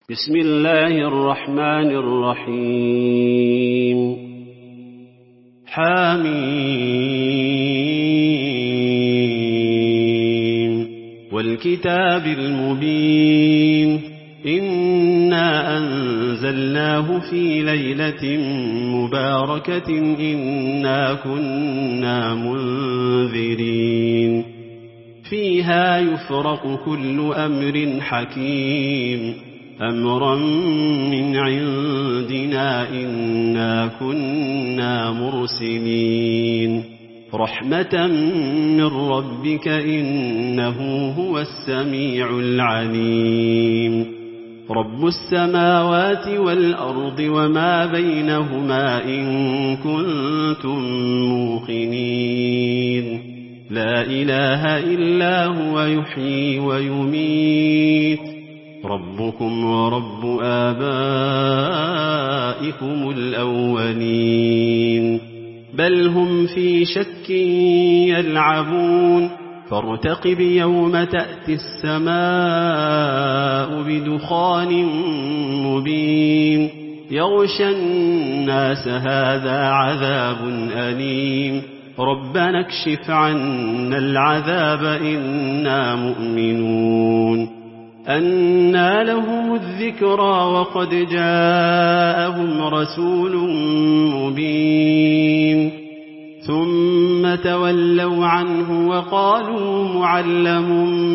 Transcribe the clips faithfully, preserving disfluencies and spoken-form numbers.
بسم الله الرحمن الرحيم حميم والكتاب المبين إنا أنزلناه في ليلة مباركة إنا كنا منذرين فيها يفرق كل أمر حكيم أمرا من عندنا إنا كنا مرسلين رحمة من ربك إنه هو السميع العليم رب السماوات والأرض وما بينهما إن كنتم موقنين لا إله إلا هو يحيي ويميت ربكم ورب آبائكم الأولين بل هم في شك يلعبون فارتقب يوم تأتي السماء بدخان مبين يغشى الناس هذا عذاب أليم ربنا اكشف عنا العذاب إنا مؤمنون أنى لهم الذكرى وقد جاءهم رسول مبين ثم تولوا عنه وقالوا معلم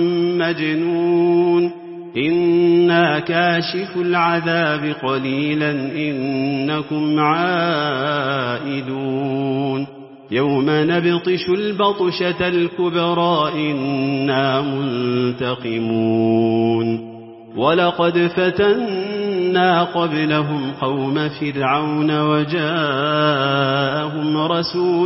مجنون إنا كاشف العذاب قليلا إنكم عائدون يوم نبطش البطشة الكبرى إنا منتقمون ولقد فتنا قبلهم قوم فرعون وجاءهم رسول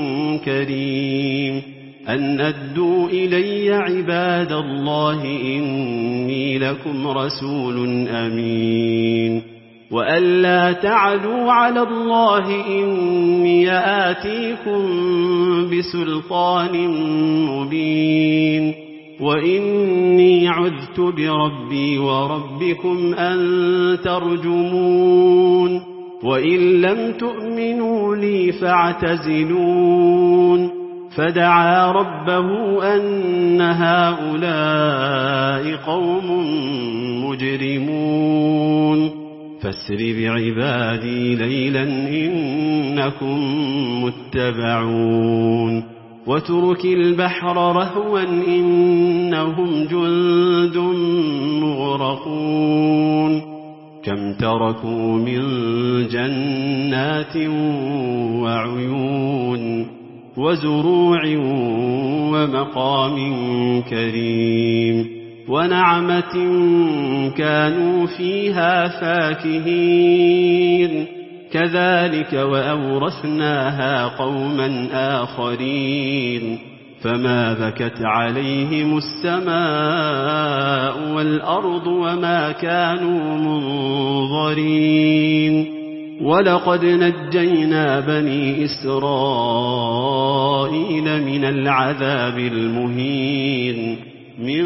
كريم أن أدوا إلي عباد الله إني لكم رسول أمين وأن لا تعلوا على الله إني آتيكم بسلطان مبين وإني عذت بربي وربكم أن ترجمون وإن لم تؤمنوا لي فاعتزلون فدعا ربه أن هؤلاء قوم مجرمون فاسر بعبادي ليلا إنكم متبعون وترك البحر رهوا إنهم جند مغرقون كم تركوا من جنات وعيون وزروع ومقام كريم ونعمة كانوا فيها فاكهين كذلك وأورثناها قوما آخرين فما بكت عليهم السماء والأرض وما كانوا منظرين ولقد نجينا بني إسرائيل من العذاب المهين من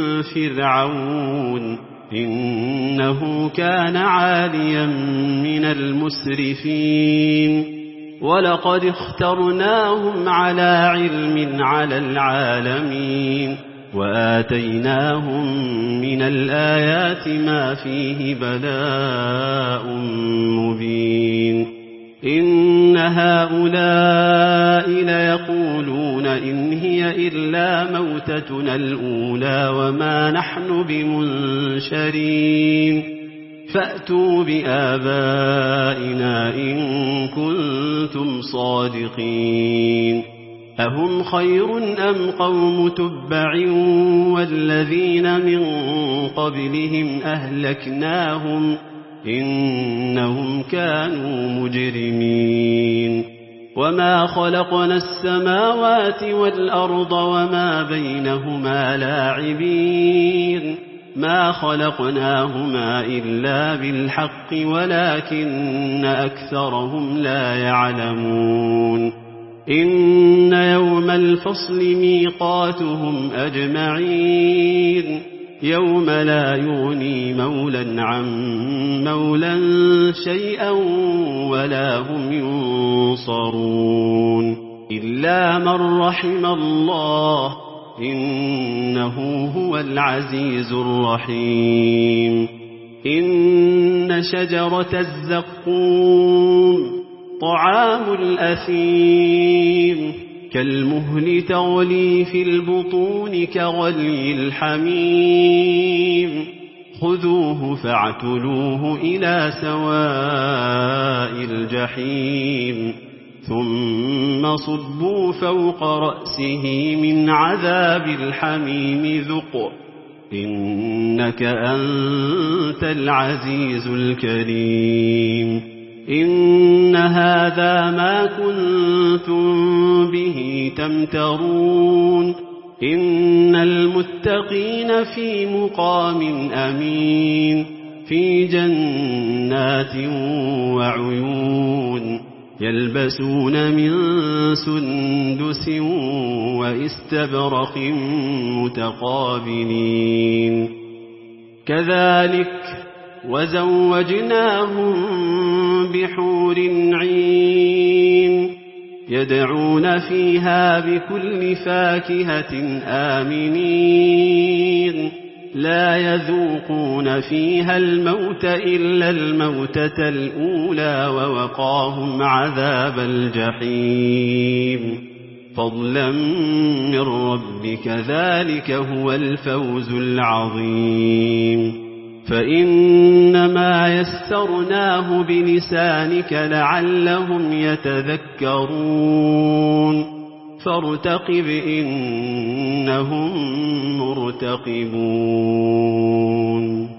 فرعون إنه كان عاليا من المسرفين ولقد اخترناهم على علم على العالمين وآتيناهم من الآيات ما فيه بلاء مبين إن هؤلاء ليقولون إن هي إلا موتتنا الأولى وما نحن بمنشرين فأتوا بآبائنا إن كنتم صادقين أهم خير أم قوم تبع والذين من قبلهم أهلكناهم إنهم كانوا مجرمين وما خلقنا السماوات والأرض وما بينهما لاعبين ما خلقناهما إلا بالحق ولكن أكثرهم لا يعلمون إن يوم الفصل ميقاتهم أجمعين يوم لا يغني مولا عن مولا شيئا ولا هم ينصرون إلا من رحم الله إنه هو العزيز الرحيم إن شجرة الزقوم طعام الأثيم كالمهل تغلي في البطون كغلي الحميم خذوه فاعتلوه إلى سواء الجحيم ثم صبوا فوق رأسه من عذاب الحميم ذق إنك أنت العزيز الكريم إن هذا ما كنتم به تمترون إن المتقين في مقام أمين في جنات وعيون يلبسون من سندس وإستبرق متقابلين كذلك وزوجناهم بحور عين يدعون فيها بكل فاكهة آمنين لا يذوقون فيها الموت إلا الموتة الأولى ووقاهم عذاب الجحيم فضلا من ربك ذلك هو الفوز العظيم فإنما يسرناه بلسانك لعلهم يتذكرون فارتقب إنهم مرتقبون